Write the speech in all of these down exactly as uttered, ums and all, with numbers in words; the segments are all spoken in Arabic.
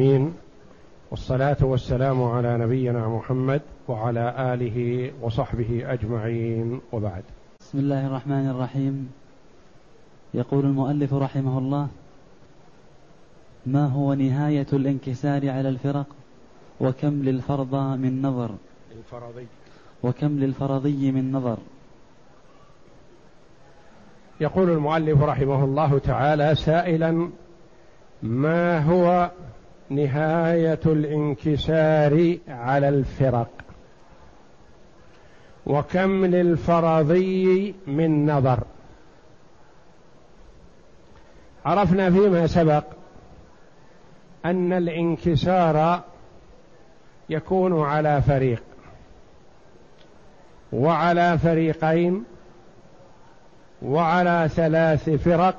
والصلاة والسلام على نبينا محمد وعلى آله وصحبه أجمعين، وبعد. بسم الله الرحمن الرحيم. يقول المؤلف رحمه الله: ما هو نهاية الانكسار على الفرق، وكم للفرض من نظر الفرضي وكم للفرضي من نظر؟ يقول المؤلف رحمه الله تعالى سائلا: ما هو نهاية الانكسار على الفرق، وكم للفرضي من نظر؟ عرفنا فيما سبق أن الانكسار يكون على فريق وعلى فريقين وعلى ثلاث فرق،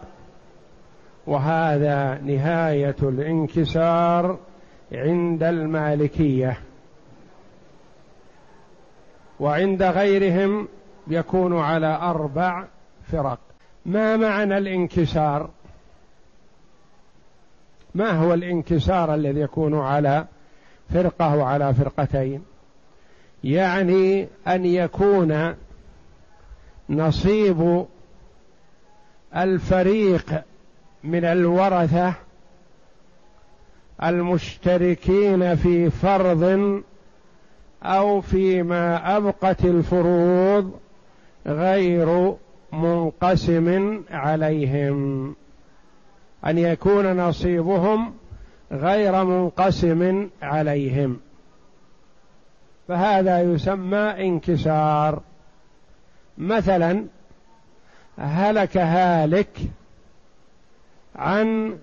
وهذا نهاية الانكسار عند المالكية، وعند غيرهم يكون على أربع فرق. ما معنى الانكسار؟ ما هو الانكسار الذي يكون على فرقة وعلى فرقتين؟ يعني أن يكون نصيب الفريق من الورثة المشتركين في فرض أو فيما أبقت الفروض غير منقسم عليهم، أن يكون نصيبهم غير منقسم عليهم، فهذا يسمى انكسار. مثلا هلك هالك عن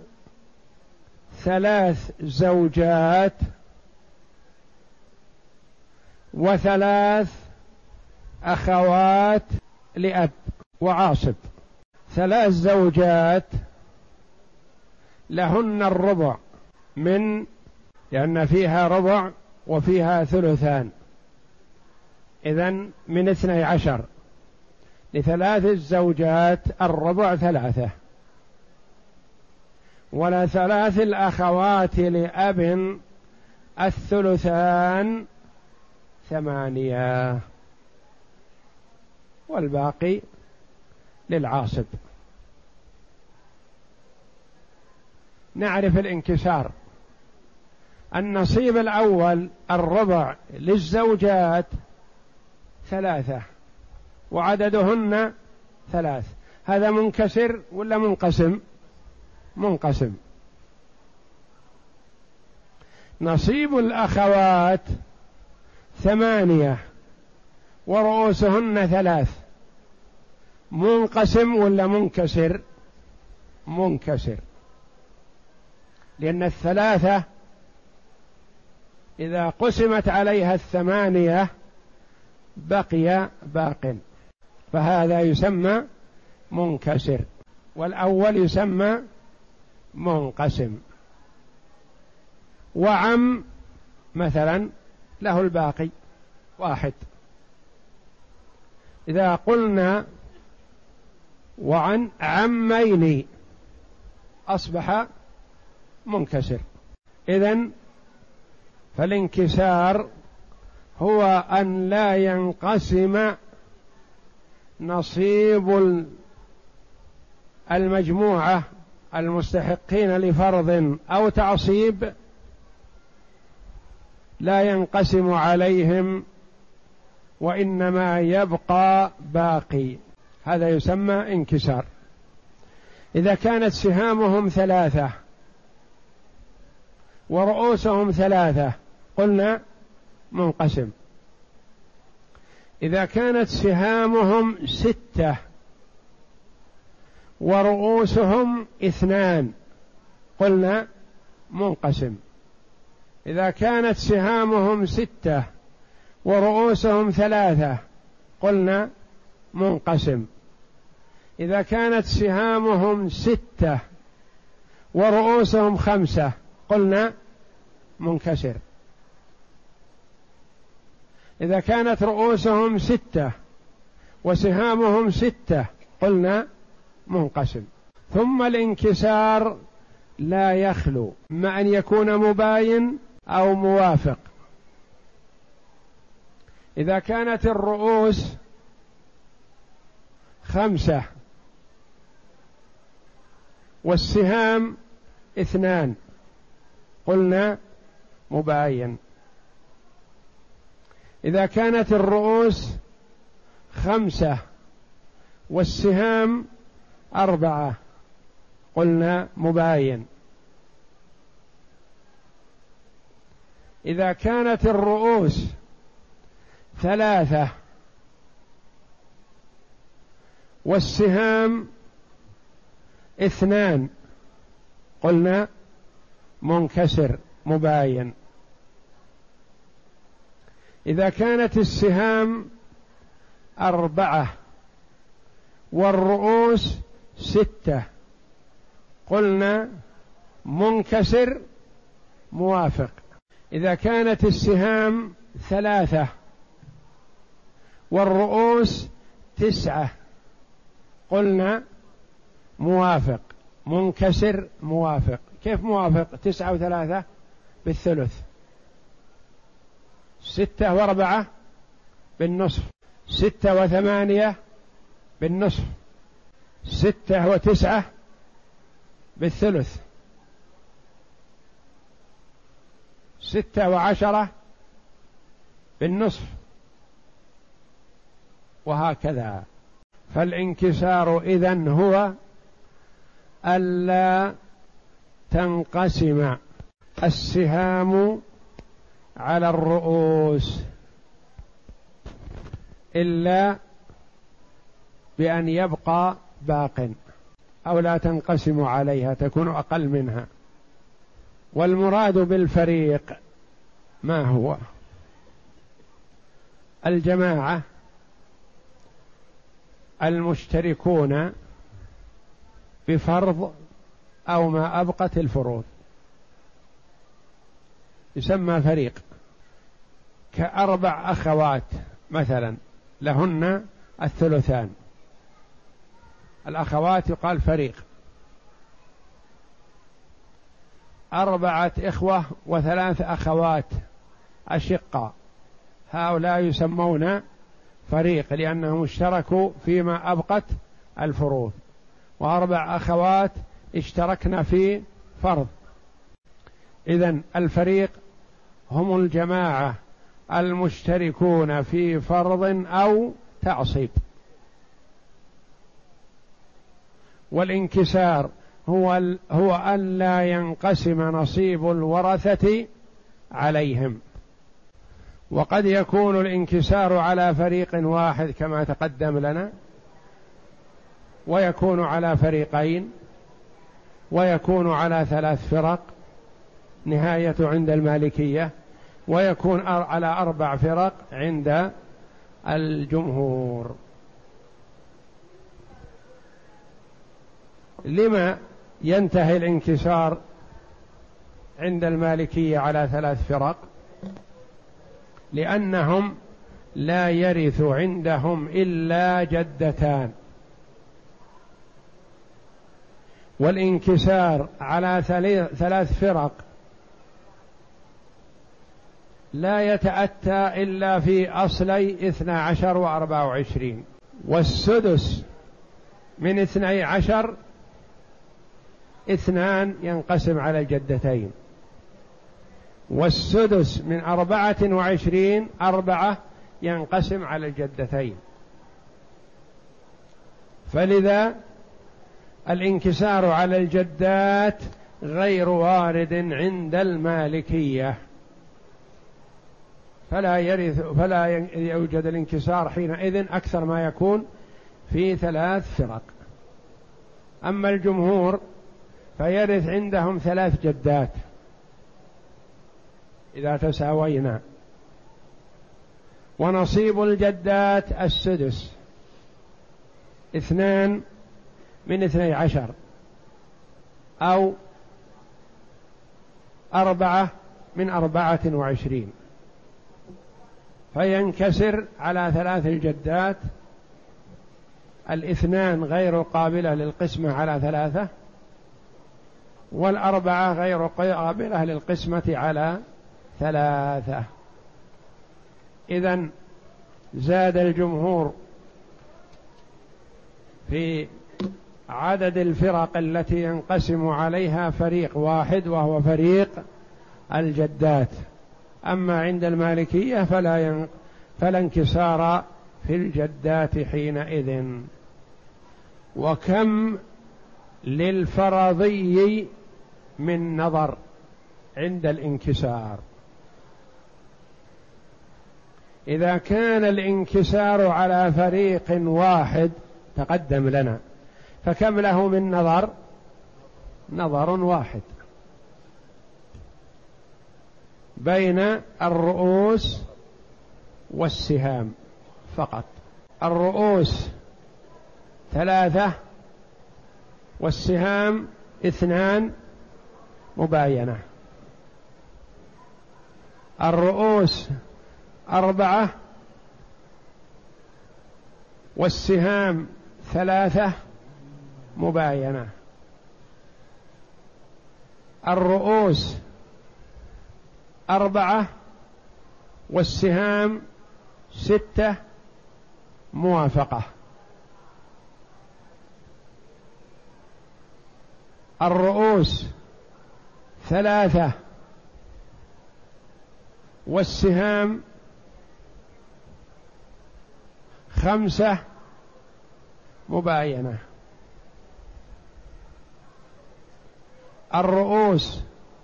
ثلاث زوجات وثلاث أخوات لأب وعاصب. ثلاث زوجات لهن الربع، من لأن فيها ربع وفيها ثلثان، إذن من اثني عشر. لثلاث الزوجات الربع ثلاثة، ولثلاث الأخوات لأب الثلثان ثمانية، والباقي للعاصب. نعرف الانكسار. النصيب الأول الربع للزوجات ثلاثة وعددهن ثلاث، هذا منكسر ولا منقسم؟ منقسم. نصيب الأخوات ثمانية ورؤوسهن ثلاث، منقسم ولا منكسر؟ منكسر، لأن الثلاثة إذا قسمت عليها الثمانية بقي باق، فهذا يسمى منكسر، والأول يسمى منقسم. وعم مثلا له الباقي واحد، إذا قلنا وعن عمين أصبح منكسر. إذن فالانكسار هو أن لا ينقسم نصيب المجموعة المستحقين لفرض أو تعصيب، لا ينقسم عليهم، وإنما يبقى باقي، هذا يسمى انكسار. إذا كانت سهامهم ثلاثة ورؤوسهم ثلاثة قلنا منقسم. إذا كانت سهامهم ستة ورؤوسهم اثنان قلنا منقسم. إذا كانت سهامهم ستة ورؤوسهم ثلاثة قلنا منقسم. إذا كانت سهامهم ستة ورؤوسهم خمسة قلنا منكسر. إذا كانت رؤوسهم ستة وسهامهم ستة قلنا منقسم. ثم الانكسار لا يخلو مع أن يكون مباين أو موافق. إذا كانت الرؤوس خمسة والسهام اثنان قلنا مباين. إذا كانت الرؤوس خمسة والسهام أربعة قلنا مباين. إذا كانت الرؤوس ثلاثة والسهام اثنان قلنا منكسر مباين. إذا كانت السهام أربعة والرؤوس ستة قلنا منكسر موافق. إذا كانت السهام ثلاثة والرؤوس تسعة قلنا موافق منكسر موافق. كيف موافق؟ تسعة وثلاثة بالثلث، ستة وأربعة بالنصف، ستة وثمانية بالنصف، ستة وتسعة بالثلث، ستة وعشرة بالنصف، وهكذا. فالانكسار إذن هو ألا تنقسم السهام على الرؤوس إلا بأن يبقى باق، أو لا تنقسم عليها تكون أقل منها. والمراد بالفريق ما هو؟ الجماعة المشتركون بفرض أو ما أبقت الفروض يسمى فريق. كأربع أخوات مثلا لهن الثلثان، الأخوات يقال فريق. أربعة إخوة وثلاث أخوات أشقاء هؤلاء يسمون فريق لأنهم اشتركوا فيما أبقت الفروض. وأربع أخوات اشتركنا في فرض. إذن الفريق هم الجماعة المشتركون في فرض أو تعصيب. والانكسار هو هو أن لا ينقسم نصيب الورثة عليهم. وقد يكون الانكسار على فريق واحد كما تقدم لنا، ويكون على فريقين، ويكون على ثلاث فرق نهاية عند المالكية، ويكون على أربع فرق عند الجمهور. لما ينتهي الانكسار عند المالكية على ثلاث فرق؟ لأنهم لا يرث عندهم إلا جدتان، والانكسار على ثلاث فرق لا يتأتى إلا في أصلي اثنى عشر وأربعة وعشرين. والسدس من اثني عشر اثنان ينقسم على الجدتين، والسدس من أربعة وعشرين أربعة ينقسم على الجدتين. فلذا الانكسار على الجدات غير وارد عند المالكية، فلا يرث فلا يوجد الانكسار حينئذ أكثر ما يكون في ثلاث فرق. أما الجمهور فيرث عندهم ثلاث جدات إذا تساوينا، ونصيب الجدات السدس، اثنان من اثني عشر أو أربعة من أربعة وعشرين، فينكسر على ثلاث الجدات. الاثنان غير قابلة للقسمة على ثلاثة، والأربعة غير قابلة للقسمة على ثلاثة. إذن زاد الجمهور في عدد الفرق التي ينقسم عليها فريق واحد وهو فريق الجدات. أما عند المالكية فلا ين... فلا انكسار في الجدات حينئذ. وكم للفرضي من نظر عند الانكسار؟ إذا كان الانكسار على فريق واحد تقدم لنا، فكم له من نظر؟ نظر واحد بين الرؤوس والسهام فقط. الرؤوس ثلاثة والسهام اثنان مباينة. الرؤوس أربعة والسهام ثلاثة مباينة. الرؤوس أربعة والسهام ستة موافقة. الرؤوس ثلاثة والسهام خمسة مباينة. الرؤوس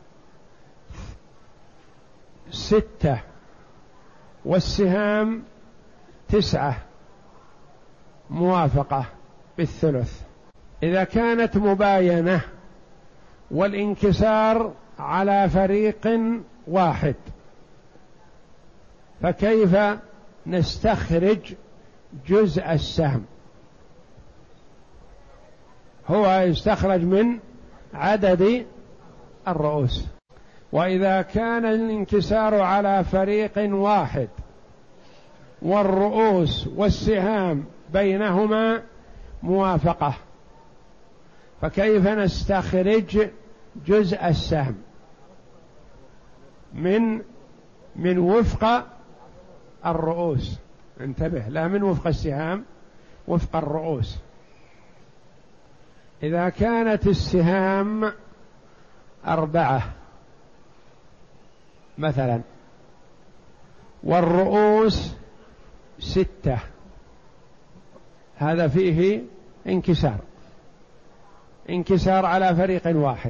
ستة والسهام تسعة موافقة بالثلث. إذا كانت مباينة والانكسار على فريق واحد فكيف نستخرج جزء السهم؟ هو يستخرج من عدد الرؤوس. وإذا كان الانكسار على فريق واحد والرؤوس والسهام بينهما موافقة فكيف نستخرج جزء السهم؟ من من وفق الرؤوس، انتبه، لا من وفق السهام، وفق الرؤوس. إذا كانت السهام أربعة مثلا والرؤوس ستة، هذا فيه انكسار، انكسار على فريق واحد،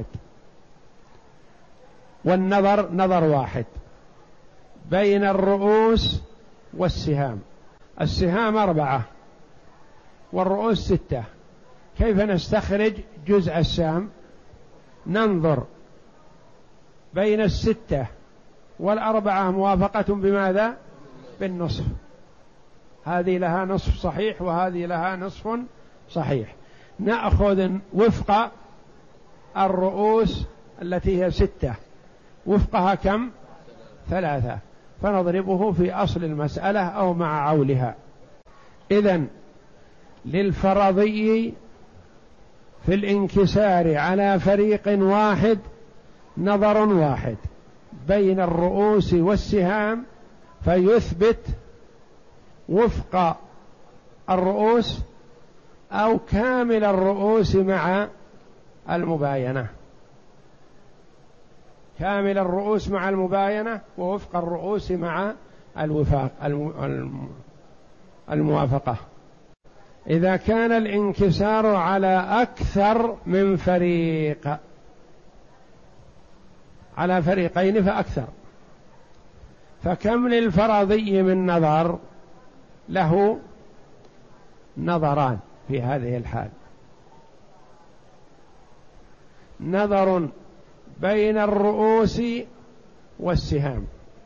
والنظر نظر واحد بين الرؤوس والسهام. السهام أربعة والرؤوس ستة، كيف نستخرج جزء السهم؟ ننظر بين الستة والأربعة موافقة بماذا؟ بالنصف. هذه لها نصف صحيح وهذه لها نصف صحيح. نأخذ وفق الرؤوس التي هي ستة، وفقها كم؟ ثلاثة، فنضربه في أصل المسألة أو مع عولها. إذن للفرضي في الانكسار على فريق واحد نظر واحد بين الرؤوس والسهام، فيثبت وفق الرؤوس أو كامل الرؤوس مع المباينة، كامل الرؤوس مع المباينة ووفق الرؤوس مع الوفاق الموافقة. إذا كان الانكسار على أكثر من فريق، على فريقين فأكثر، فكم للفرضي من نظر؟ له نظران في هذه الحال، نظر بين الرؤوس والسهام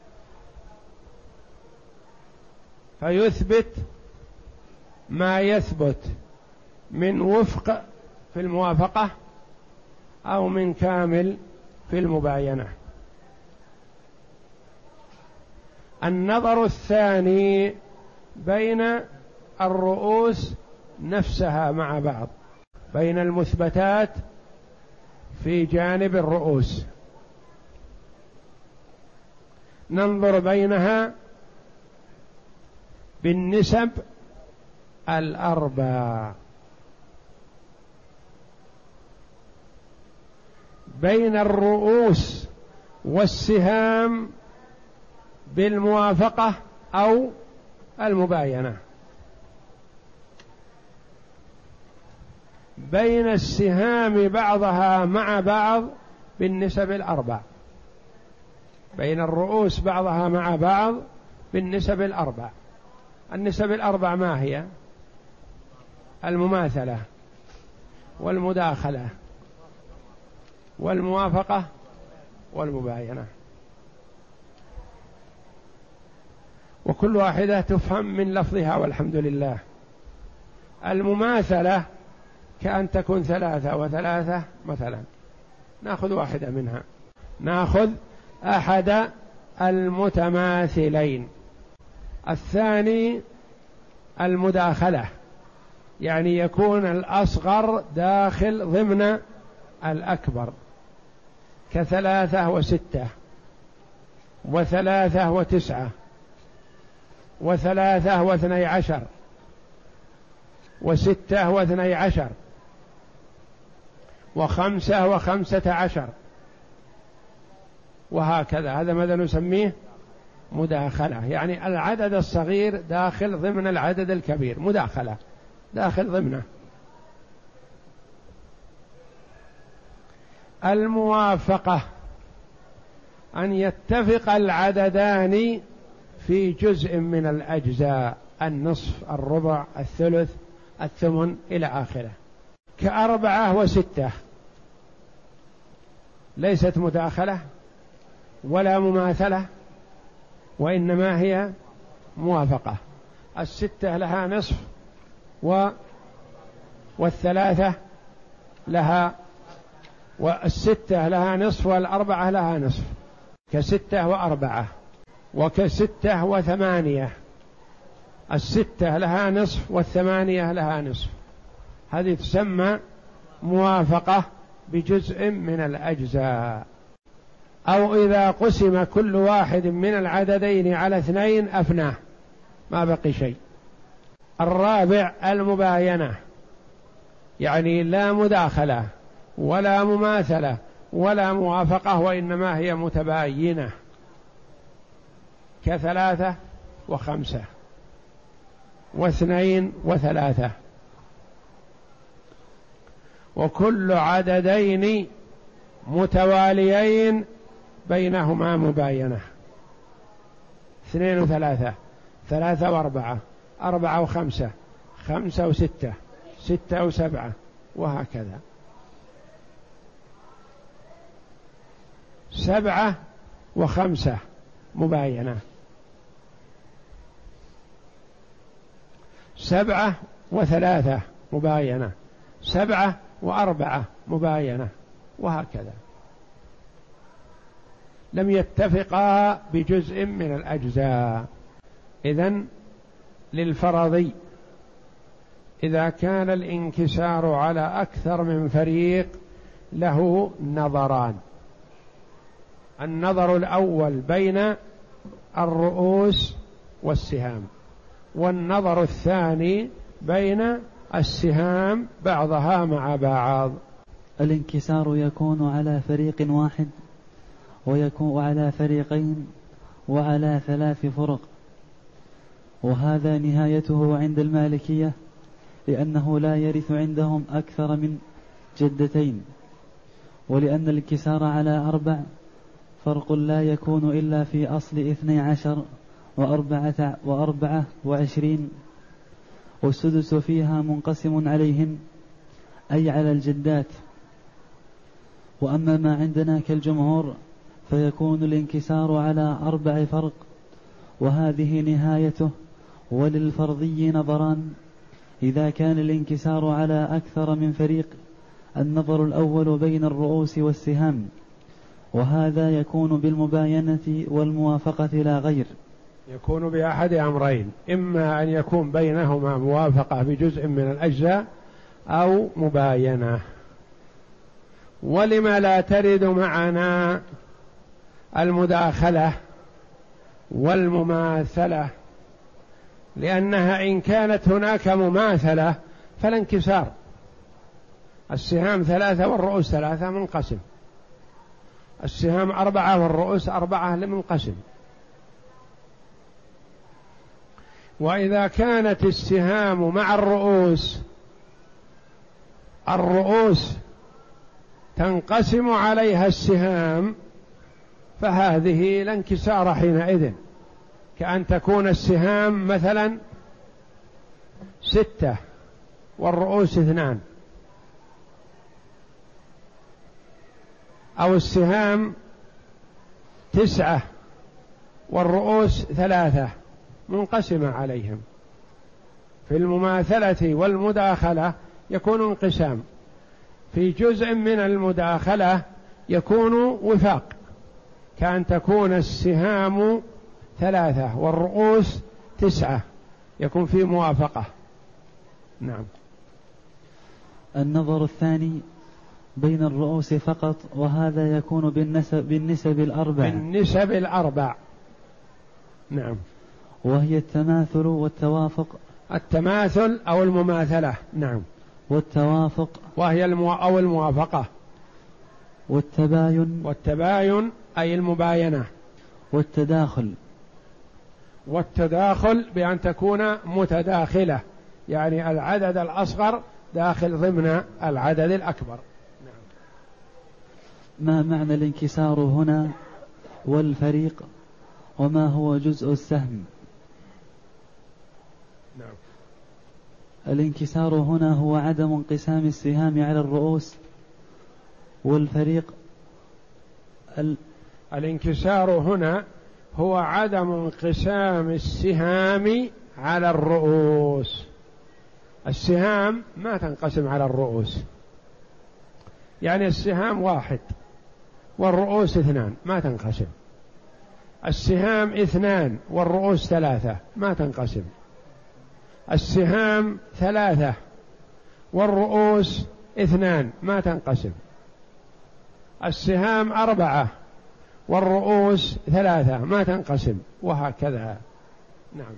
فيثبت ما يثبت من وفق في الموافقة أو من كامل في المباينة. النظر الثاني بين الرؤوس نفسها مع بعض، بين المثبتات في جانب الرؤوس، ننظر بينها بالنسب الأربع، بين الرؤوس والسهام بالموافقة أو المباينة، بين السهام بعضها مع بعض بالنسب الأربع، بين الرؤوس بعضها مع بعض بالنسب الأربع. النسب الأربع ما هي؟ المماثلة والمداخلة والموافقة والمباينة، وكل واحدة تفهم من لفظها والحمد لله. المماثلة كأن تكون ثلاثة وثلاثة مثلا، نأخذ واحدة منها، نأخذ أحد المتماثلين. الثاني المداخلة، يعني يكون الأصغر داخل ضمن الأكبر، كثلاثة وستة وثلاثة وتسعة وثلاثة واثني عشر وستة واثني عشر وخمسة وخمسة عشر، وهكذا. هذا ماذا نسميه؟ مداخلة، يعني العدد الصغير داخل ضمن العدد الكبير، مداخلة داخل ضمنه. الموافقة أن يتفق العددان في جزء من الأجزاء، النصف، الربع، الثلث، الثمن إلى آخره، كأربعة وستة، ليست مداخلة ولا مماثلة، وإنما هي موافقة. الستة لها نصف و والثلاثة لها، والستة لها نصف والأربعة لها نصف، كستة وأربعة، وكستة وثمانية، الستة لها نصف والثمانية لها نصف، هذه تسمى موافقة بجزء من الأجزاء. أو إذا قسم كل واحد من العددين على اثنين أفناه، ما بقي شيء. الرابع المباينة، يعني لا مداخلة ولا مماثلة ولا موافقة، وإنما هي متباينة، كثلاثة وخمسة واثنين وثلاثة، وكل عددين متواليين بينهما مباينة، اثنين وثلاثة، ثلاثة وأربعة، أربعة وخمسة، خمسة وستة، ستة وسبعة، وهكذا. سبعة وخمسة مباينة، سبعة وثلاثة مباينة، سبعة وأربعة مباينة، وهكذا. لم يتفقا بجزء من الأجزاء. إذن للفرضي إذا كان الانكسار على أكثر من فريق له نظران: النظر الأول بين الرؤوس والسهام، والنظر الثاني بين السهام بعضها مع بعض. الانكسار يكون على فريق واحد، ويكون على فريقين، وعلى ثلاث فرق، وهذا نهايته عند المالكية، لأنه لا يرث عندهم أكثر من جدتين، ولأن الانكسار على أربع فرق لا يكون إلا في أصل اثني عشر وأربعة, وأربعة وعشرين، والسدس فيها منقسم عليهم، أي على الجدات. وأما ما عندنا كالجمهور فيكون الانكسار على أربع فرق، وهذه نهايته. وللفرضي نظران: إذا كان الانكسار على أكثر من فريق، النظر الأول بين الرؤوس والسهام، وهذا يكون بالمباينة والموافقة لا غير. يكون بأحد أمرين: إما أن يكون بينهما موافقة بجزء من الأجزاء، أو مباينة. ولم لا ترد معنا المداخلة والمماثلة؟ لأنها إن كانت هناك مماثلة فلا انكسار. السهام ثلاثة والرؤوس ثلاثة منقسم، السهام أربعة والرؤوس أربعة منقسم. وإذا كانت السهام مع الرؤوس الرؤوس تنقسم عليها السهام فهذه لا انكسار حينئذ، كأن تكون السهام مثلا ستة والرؤوس اثنان، أو السهام تسعة والرؤوس ثلاثة منقسمة عليهم. في المماثلة والمداخلة يكون انقسام، في جزء من المداخلة يكون وفاق، كأن تكون السهام ثلاثة والرؤوس تسعة، يكون في موافقة. نعم. النظر الثاني بين الرؤوس فقط، وهذا يكون بالنسب, بالنسب الأربع بالنسب الأربع. نعم. وهي التماثل والتوافق. التماثل أو المماثلة. نعم. والتوافق وهي المو... أو الموافقة. والتباين. والتباين أي المباينة. والتداخل. والتداخل بأن تكون متداخلة، يعني العدد الأصغر داخل ضمن العدد الأكبر. نعم. ما معنى الانكسار هنا والفريق، وما هو جزء السهم؟ نعم. الانكسار هنا هو عدم انقسام السهام على الرؤوس، والفريق ال... الانكسار هنا هو عدم انقسام السهام على الرؤوس. السهام ما تنقسم على الرؤوس، يعني السهام واحد والرؤوس اثنان ما تنقسم. السهام اثنان والرؤوس ثلاثة ما تنقسم. السهام ثلاثة والرؤوس اثنان ما تنقسم. السهام أربعة والرؤوس ثلاثة ما تنقسم، وهكذا. نعم.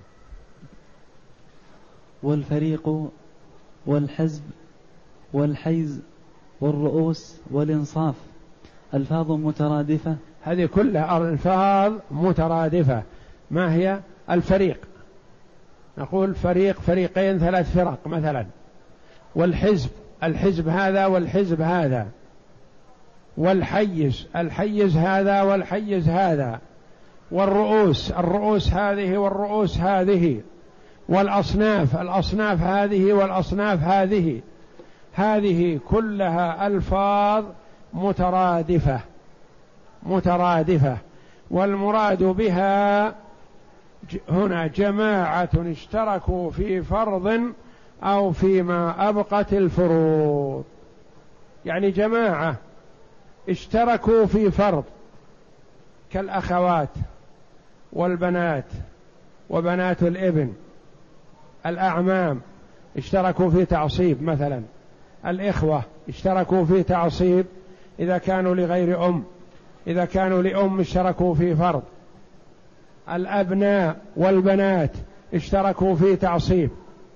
والفريق والحزب والحيز والرؤوس والإنصاف ألفاظ مترادفة. هذه كلها ألفاظ مترادفة. ما هي الفريق؟ نقول فريق، فريقين، ثلاث فرق مثلا. والحزب، الحزب هذا والحزب هذا. والحيز، الحيز هذا والحيز هذا. والرؤوس، الرؤوس هذه والرؤوس هذه. والأصناف، الأصناف هذه والأصناف هذه. هذه كلها ألفاظ مترادفة مترادفة والمراد بها هنا جماعة اشتركوا في فرض أو فيما أبقت الفروض. يعني جماعة اشتركوا في فرض كالأخوات والبنات وبنات الابن. الأعمام اشتركوا في تعصيب مثلا. الإخوة اشتركوا في تعصيب إذا كانوا لغير أم، إذا كانوا لأم اشتركوا في فرض. الأبناء والبنات اشتركوا في تعصيب.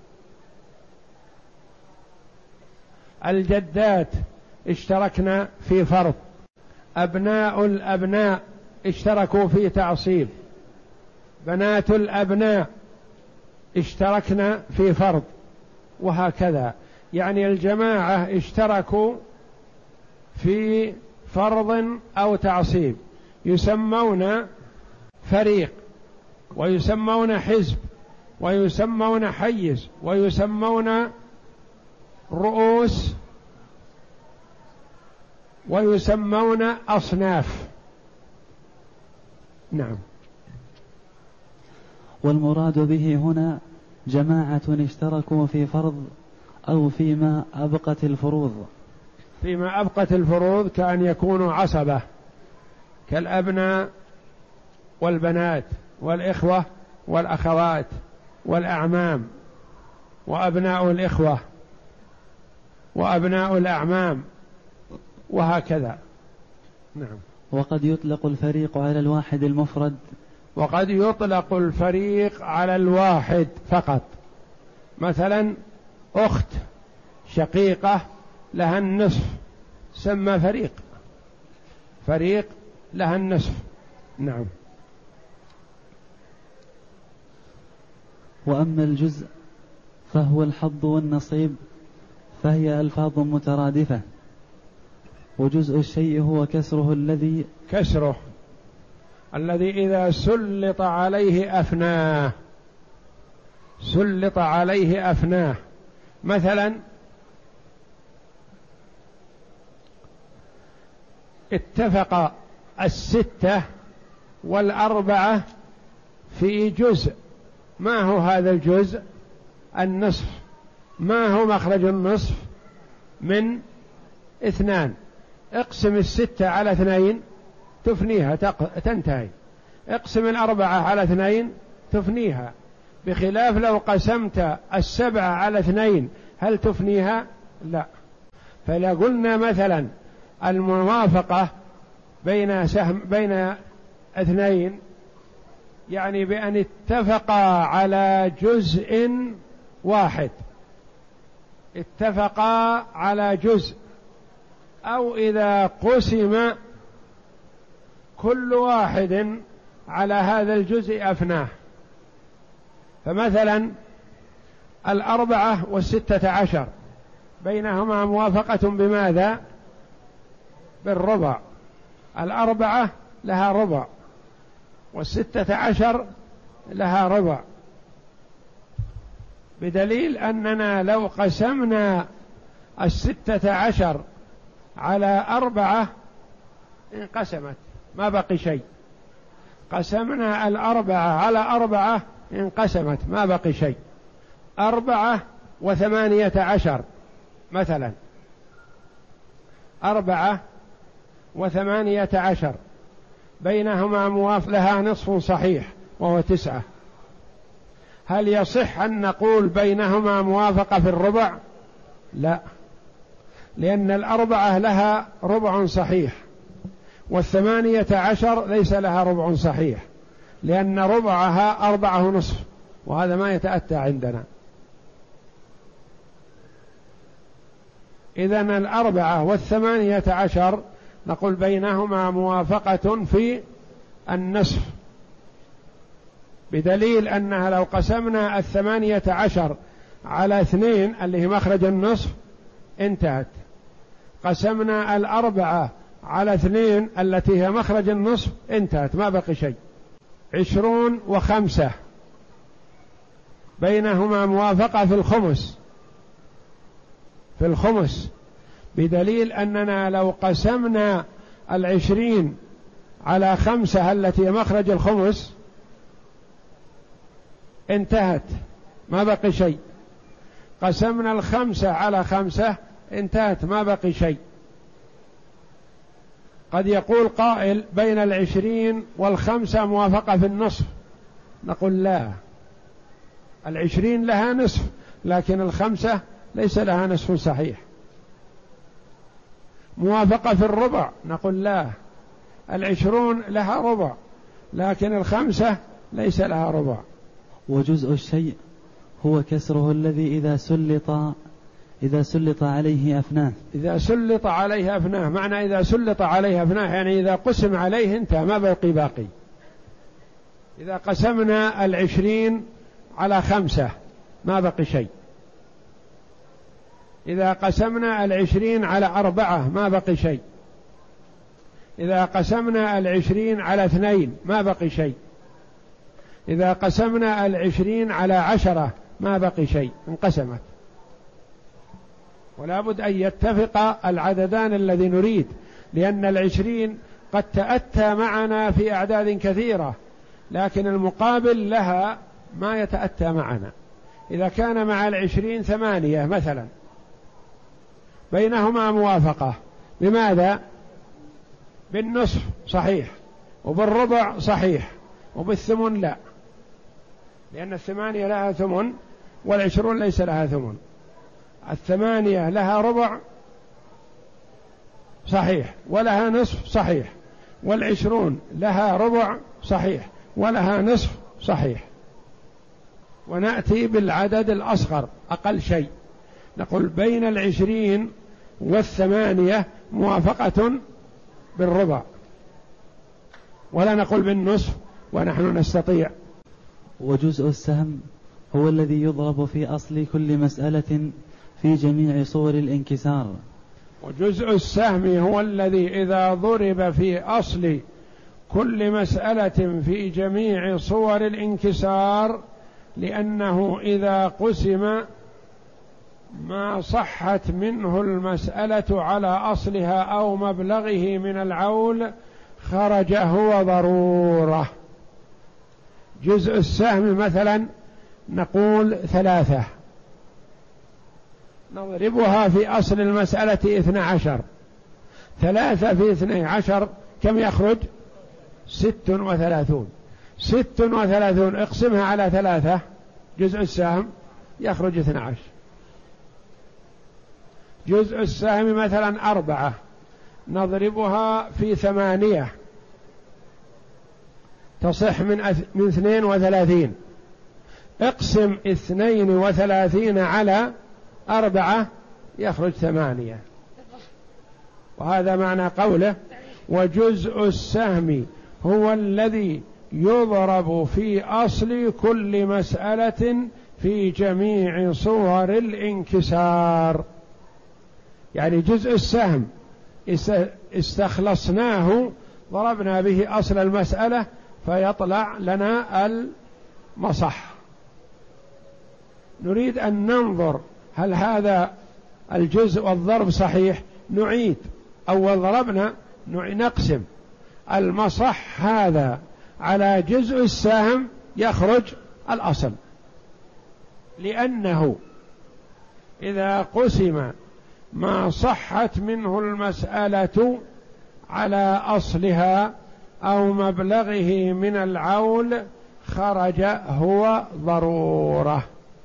الجدات اشتركنا في فرض. أبناء الأبناء اشتركوا في تعصيب. بنات الأبناء اشتركنا في فرض، وهكذا. يعني الجماعة اشتركوا في فرض أو تعصيب يسمون فريق، ويسمون حزب، ويسمون حيز، ويسمون رؤوس، ويسمون أصناف. نعم. والمراد به هنا جماعة اشتركوا في فرض أو فيما أبقت الفروض. فيما أبقت الفروض كأن يكونوا عصبة كالأبناء والبنات والإخوة والأخوات والأعمام وأبناء الإخوة وأبناء الأعمام وهكذا. نعم. وقد يطلق الفريق على الواحد المفرد. وقد يطلق الفريق على الواحد فقط. مثلا أخت شقيقة لها النصف سمى فريق، فريق لها النصف. نعم. وأما الجزء فهو الحظ والنصيب، فهي ألفاظ مترادفة. وجزء الشيء هو كسره الذي كسره الذي إذا سلط عليه أفناه، سلط عليه أفناه. مثلا اتفق الستة والأربعة في جزء، ما هو هذا الجزء؟ النصف. ما هو مخرج النصف؟ من اثنان. اقسم الستة على اثنين تفنيها تنتهي، اقسم الأربعة على اثنين تفنيها، بخلاف لو قسمت السبعة على اثنين هل تفنيها؟ لا. فلا قلنا مثلا الموافقة بين سهم بين اثنين يعني بأن اتفقا على جزء واحد، اتفقا على جزء، أو إذا قسم كل واحد على هذا الجزء أفناه. فمثلا الأربعة والستة عشر بينهما موافقة بماذا؟ بالربع. الأربعة لها ربع والستة عشر لها ربع، بدليل أننا لو قسمنا الستة عشر على أربعة انقسمت ما بقي شيء، قسمنا الأربعة على أربعة انقسمت ما بقي شيء. أربعة وثمانية عشر مثلا، أربعة وثمانية عشر بينهما موافق لها نصف صحيح وهو تسعة، هل يصح أن نقول بينهما موافقة في الربع؟ لا، لأن الأربعة لها ربع صحيح والثمانية عشر ليس لها ربع صحيح، لأن ربعها أربعة نصف، وهذا ما يتأتى عندنا. إذن الأربعة والثمانية عشر نقول بينهما موافقة في النصف، بدليل أنها لو قسمنا الثمانية عشر على اثنين اللي هي مخرج النصف انتهت، قسمنا الأربعة على اثنين التي هي مخرج النصف انتهت ما بقي شيء. عشرون وخمسة بينهما موافقة في الخمس، في الخمس، بدليل أننا لو قسمنا العشرين على خمسة التي هي مخرج الخمس انتهت ما بقي شيء، قسمنا الخمسة على خمسة انتهت ما بقي شيء. قد يقول قائل بين العشرين والخمسة موافقة في النصف، نقول لا، العشرين لها نصف لكن الخمسة ليس لها نصف صحيح. موافقة في الربع، نقول لا، العشرون لها ربع لكن الخمسة ليس لها ربع. وجزء الشيء هو كسره الذي إذا سلط إذا سلط عليه أفناه. إذا سلط عليه أفناه، معنى إذا سلط عليه أفناه يعني إذا قسم عليه انتهى ما بقي باقي. إذا قسمنا العشرين على خمسة ما بقي شيء، إذا قسمنا العشرين على أربعة ما بقي شيء، إذا قسمنا العشرين على اثنين ما بقي شيء، إذا قسمنا العشرين على عشرة ما بقي شيء، انقسمت. ولا بد أن يتفق العددان الذي نريد، لأن العشرين قد تأتى معنا في أعداد كثيرة لكن المقابل لها ما يتأتى معنا. إذا كان مع العشرين ثمانية مثلا بينهما موافقة بماذا؟ بالنصف صحيح، وبالربع صحيح، وبالثمن لا، لأن الثمانية لها ثمن والعشرون ليس لها ثمن. الثمانية لها ربع صحيح، ولها نصف صحيح، والعشرون لها ربع صحيح، ولها نصف صحيح. ونأتي بالعدد الأصغر أقل شيء، نقول بين العشرين والثمانية موافقة بالربع، ولا نقول بالنصف ونحن نستطيع. وجزء السهم هو الذي يضرب في أصل كل مسألة في جميع صور الانكسار. وجزء السهم هو الذي إذا ضرب في أصل كل مسألة في جميع صور الانكسار، لأنه إذا قسم ما صحت منه المسألة على أصلها أو مبلغه من العول خرج هو ضرورة. جزء السهم مثلا نقول ثلاثة، نضربها في أصل المسألة اثنى عشر، ثلاثة في اثنى عشر كم يخرج؟ ست وثلاثون. ست وثلاثون اقسمها على ثلاثة جزء السهم يخرج اثنى عشر. جزء السهم مثلا أربعة، نضربها في ثمانية تصح من أث... من اثنين وثلاثين. اقسم اثنين وثلاثين على أربعة يخرج ثمانية. وهذا معنى قوله وجزء السهم هو الذي يضرب في أصل كل مسألة في جميع صور الانكسار. يعني جزء السهم استخلصناه ضربنا به أصل المسألة فيطلع لنا المصح. نريد أن ننظر هل هذا الجزء والضرب صحيح، نعيد أول ضربنا نقسم المصح هذا على جزء السهم يخرج الأصل، لأنه إذا قسم ما صحت منه المسألة على أصلها أو مبلغه من العول خرج هو ضرورة.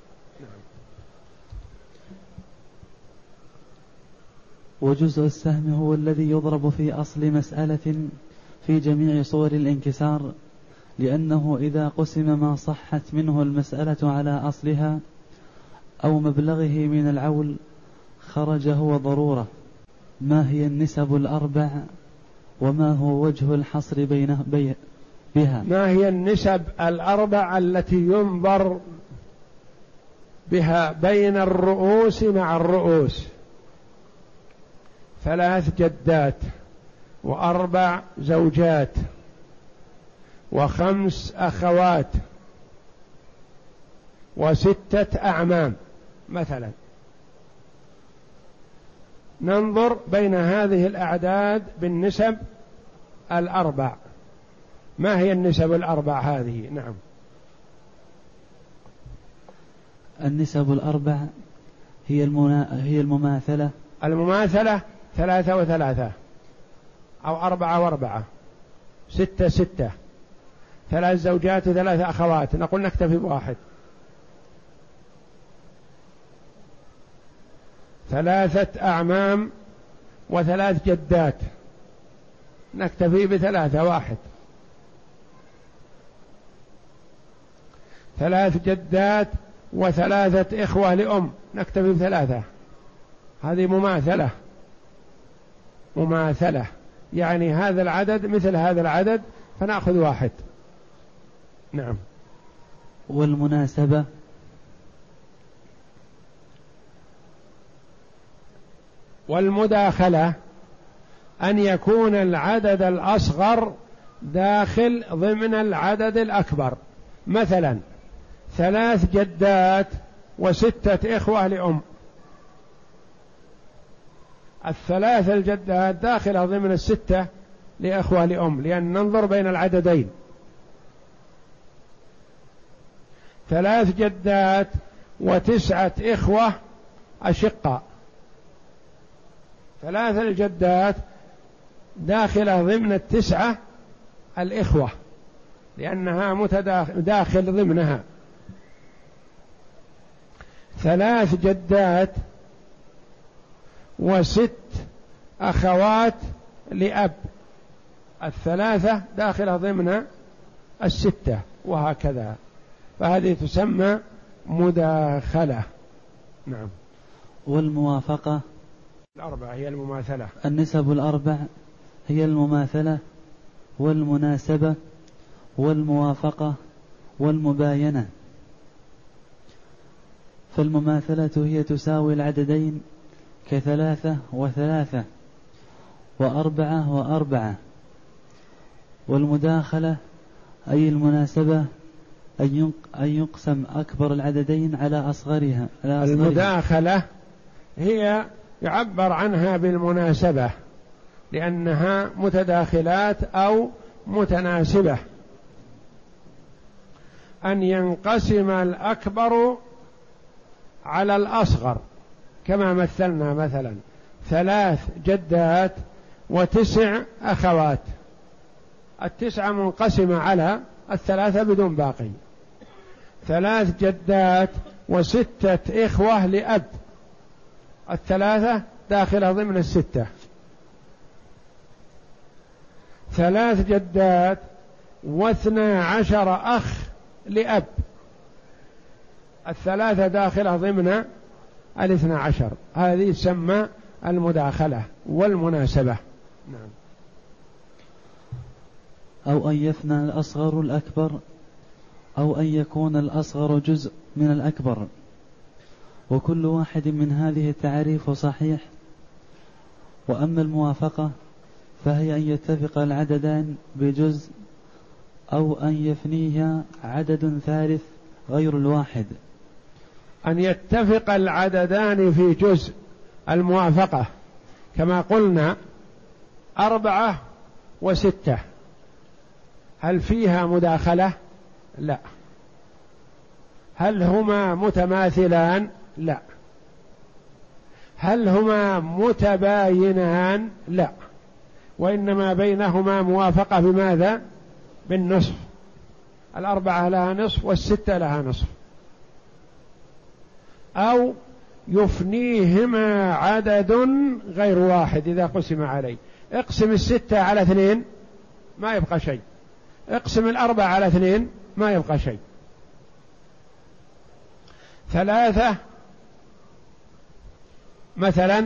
وجزء السهم هو الذي يضرب في أصل مسألة في جميع صور الانكسار، لأنه إذا قسم ما صحت منه المسألة على أصلها أو مبلغه من العول خرج هو ضرورة. ما هي النسب الأربع وما هو وجه الحصر بينه بي بها؟ ما هي النسب الأربع التي ينظر بها بين الرؤوس مع الرؤوس؟ ثلاث جدات، وأربع زوجات، وخمس أخوات، وستة أعمام مثلا. ننظر بين هذه الأعداد بالنسب الأربع. ما هي النسب الأربع هذه؟ نعم، النسب الأربع هي المنا... هي المماثلة. المماثلة ثلاثة وثلاثة، أو أربعة وأربعة، ستة ستة، ثلاث زوجات وثلاث أخوات. نقول نكتفي بواحد. ثلاثة أعمام وثلاث جدات، نكتفي بثلاثة واحد. ثلاث جدات وثلاثة إخوة لأم، نكتفي بثلاثة. هذه مماثلة. مماثلة يعني هذا العدد مثل هذا العدد فنأخذ واحد. نعم. والمناسبة والمداخلة أن يكون العدد الأصغر داخل ضمن العدد الأكبر. مثلا ثلاث جدات وستة إخوة لأم، الثلاث الجدات داخلة ضمن الستة لإخوة لأم، لأن ننظر بين العددين. ثلاث جدات وتسعة إخوة أشقاء، ثلاث الجدات داخلة ضمن التسعة الإخوة لأنها متداخل ضمنها. ثلاث جدات وست أخوات لأب، الثلاثة داخلة ضمن الستة وهكذا، فهذه تسمى مداخلة. نعم. والموافقة الأربعة هي المماثلة. النسب الأربع هي المماثلة والمناسبة والموافقة والمباينة. فالمماثلة هي تساوي العددين كثلاثة وثلاثة وأربعة وأربعة. والمداخلة أي المناسبة أن يقسم أكبر العددين على أصغرها. المداخلة هي يعبر عنها بالمناسبة لأنها متداخلات أو متناسبة، أن ينقسم الأكبر على الأصغر، كما مثلنا مثلا ثلاث جدات وتسع أخوات، التسعة منقسمة على الثلاثة بدون باقي، ثلاث جدات وستة إخوة لأب، الثلاثة داخلة ضمن الستة، ثلاث جدات واثنا عشر أخ لأب، الثلاثة داخلة ضمن الاثنى عشر. هذه تسمى المداخلة والمناسبة. نعم. أو أن يفنى الأصغر الأكبر، أو أن يكون الأصغر جزء من الأكبر، وكل واحد من هذه التعريف صحيح. وأما الموافقة فهي أن يتفق العددان بجزء، أو أن يفنيها عدد ثالث غير الواحد. أن يتفق العددان في جزء، الموافقة كما قلنا أربعة وستة، هل فيها مداخلة؟ لا. هل هما متماثلان؟ لا. هل هما متباينان؟ لا، وإنما بينهما موافقة بماذا؟ بالنصف، الأربعة لها نصف والستة لها نصف. أو يفنيهما عدد غير واحد إذا قسم عليه، اقسم الستة على اثنين ما يبقى شيء، اقسم الأربعة على اثنين ما يبقى شيء. ثلاثة مثلا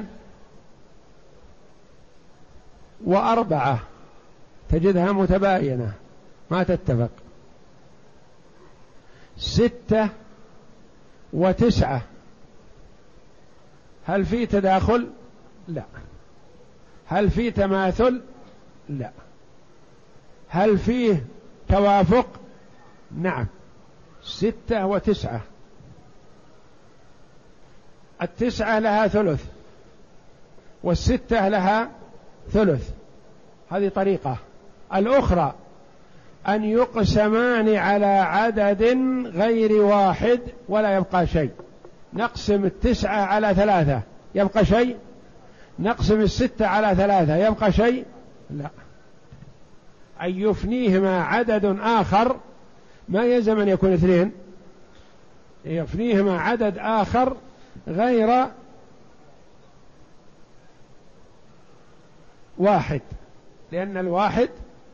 وأربعة تجدها متباينة ما تتفق. ستة وتسعة هل في تداخل؟ لا. هل في تماثل؟ لا. هل فيه توافق؟ نعم. ستة وتسعة، التسعة لها ثلث والستة لها ثلث، هذه طريقة. الأخرى أن يقسمان على عدد غير واحد ولا يبقى شيء، نقسم التسعة على ثلاثة يبقى شيء، نقسم الستة على ثلاثة يبقى شيء، لا. أن يفنيهما عدد آخر، ما يلزم أن يكون اثنين، يفنيهما عدد آخر غير واحد، لأن الواحد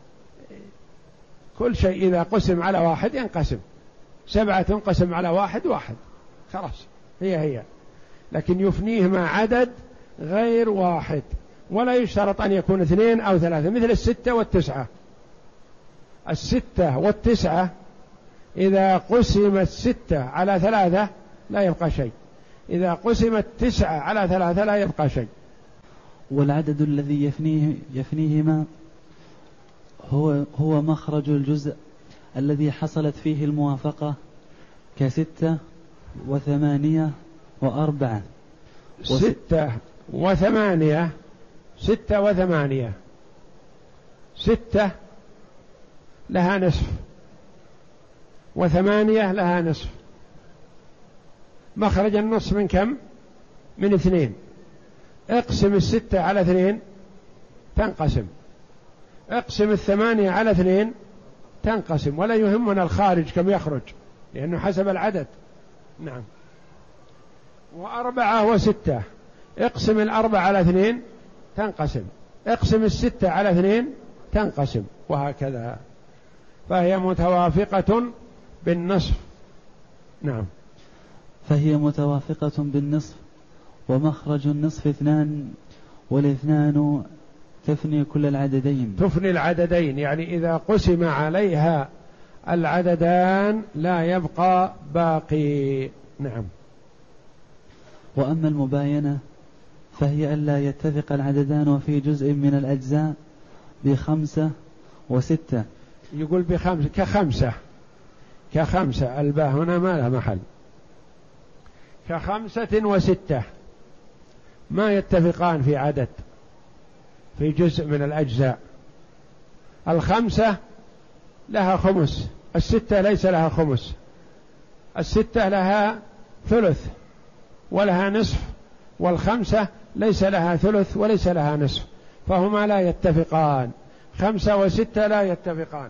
كل شيء إذا قسم على واحد ينقسم، سبعة تنقسم على واحد واحد خلاص هي هي، لكن يفنيهما عدد غير واحد، ولا يشترط أن يكون اثنين أو ثلاثة، مثل الستة والتسعة. الستة والتسعة إذا قسم الستة على ثلاثة لا يبقى شيء، إذا قسم التسعة على ثلاثة لا يبقى شيء. والعدد الذي يفنيه يفنيهما هو هو مخرج الجزء الذي حصلت فيه الموافقة، كستة وثمانية وأربعة. ستة وثمانية، ستة وثمانية، ستة لها نصف وثمانية لها نصف، مخرج النصف من كم؟ من اثنين. اقسم الستة على اثنين تنقسم، اقسم الثمانية على اثنين تنقسم، ولا يهمنا الخارج كم يخرج لأنه حسب العدد. نعم. وأربعة وستة، اقسم الأربعة على اثنين تنقسم، اقسم الستة على اثنين تنقسم، وهكذا، فهي متوافقة بالنصف. نعم. فهي متوافقة بالنصف، ومخرج النصف اثنان، والاثنان تفني كل العددين. تفني العددين، يعني إذا قسم عليها العددان لا يبقى باقي. نعم. وأما المباينة فهي ألا يتفق العددان في جزء من الأجزاء بخمسة وستة. يقول بخمسة، كخمسة كخمسة الباء هنا ما لها محل، كخمسة وستة ما يتفقان في عدد في جزء من الأجزاء. الخمسة لها خمس، الستة ليس لها خمس، الستة لها ثلث ولها نصف، والخمسة ليس لها ثلث وليس لها نصف، فهما لا يتفقان. خمسة وستة لا يتفقان.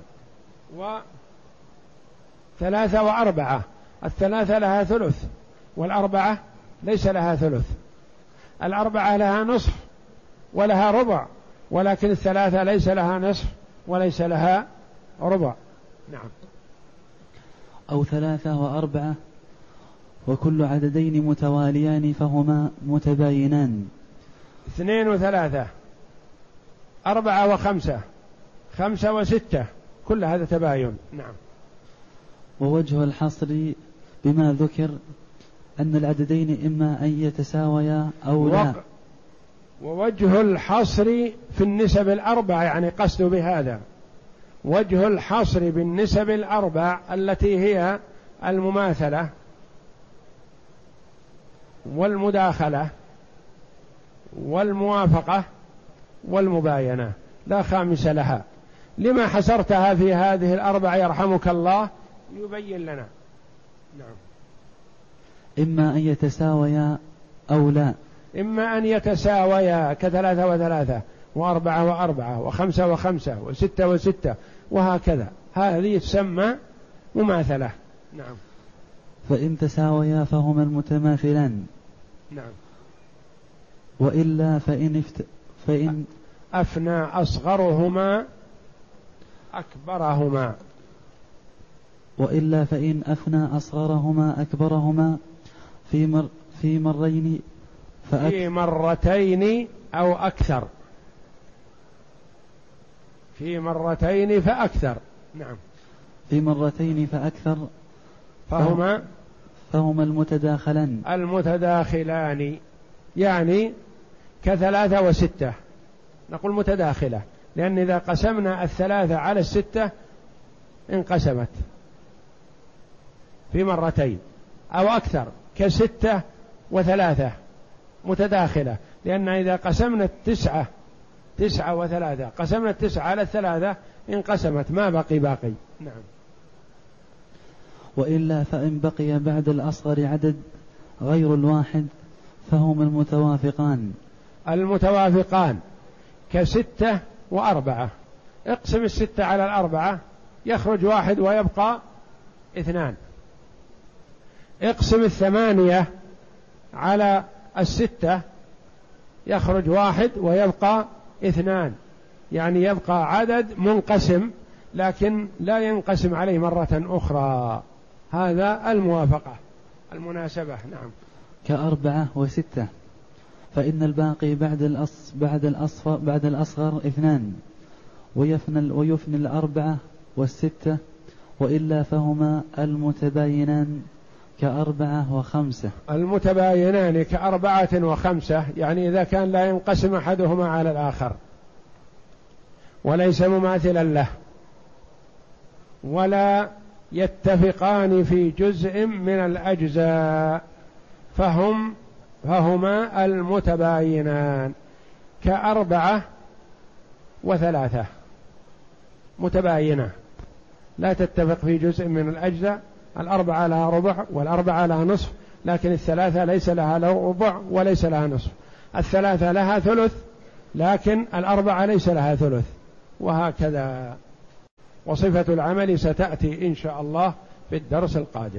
وثلاثة وأربعة، الثلاثة لها ثلث والأربعة ليس لها ثلث، الأربعة لها نصف ولها ربع، ولكن الثلاثة ليس لها نصف وليس لها ربع. نعم. أو ثلاثة وأربعة وكل عددين متواليان فهما متباينان. اثنين وثلاثة، أربعة وخمسة، خمسة وستة، كل هذا تباين. نعم. ووجه الحصر بما ذكر أن العددين إما أن يتساويا أو لا. ووجه الحصر في النسب الأربع، يعني قصد بهذا وجه الحصر بالنسب الأربع التي هي المماثلة والمداخلة والموافقة والمباينة، لا خامس لها. لما حصرتها في هذه الأربع يرحمك الله؟ يبين لنا. نعم. إما أن يتساويا أو لا. إما أن يتساويا كثلاثة وثلاثة وأربعة وأربعة وخمسة وخمسة وستة وستة وهكذا، هذه تسمى مماثلة. نعم. فإن تساويا فهما المتماثلان. نعم. وإلا فإن, افت... فإن أفنى أصغرهما أكبرهما. وإلا فإن أفنى أصغرهما أكبرهما في مر في مرين فأك... في مرتين أو أكثر، في مرتين فأكثر. نعم. في مرتين فأكثر فهما فهما المتداخلان. المتداخلان يعني كثلاثة وستة، نقول متداخلة، لأن إذا قسمنا الثلاثة على الستة انقسمت في مرتين أو أكثر، كستة وثلاثة متداخلة، لأن إذا قسمنا التسعة تسعة وثلاثة، قسمنا التسعة على الثلاثة انقسمت، ما بقي باقي. نعم. وإلا فإن بقي بعد الأصغر عدد غير الواحد فهما المتوافقان. المتوافقان كستة وأربعة، اقسم الستة على الأربعة يخرج واحد ويبقى اثنان، اقسم الثمانية على الستة يخرج واحد ويبقى اثنان، يعني يبقى عدد منقسم لكن لا ينقسم عليه مرة أخرى. هذا الموافقة المناسبة. نعم. كأربعة وستة، فإن الباقي بعد الأص بعد الأصفر بعد الأصغر اثنان، ويفنى ويفنى الأربعة والستة، وإلا فهما المتباينان كأربعة وخمسة. المتباينان كأربعة وخمسة، يعني إذا كان لا ينقسم أحدهما على الآخر وليس مماثلا له ولا يتفقان في جزء من الأجزاء فهم فهما المتباينان كأربعة وثلاثة، متباينة لا تتفق في جزء من الأجزاء. الأربعة لها ربع والأربعة لها نصف، لكن الثلاثة ليس لها ربع وليس لها نصف. الثلاثة لها ثلث لكن الأربعة ليس لها ثلث، وهكذا. وصفة العمل ستأتي إن شاء الله في الدرس القادم.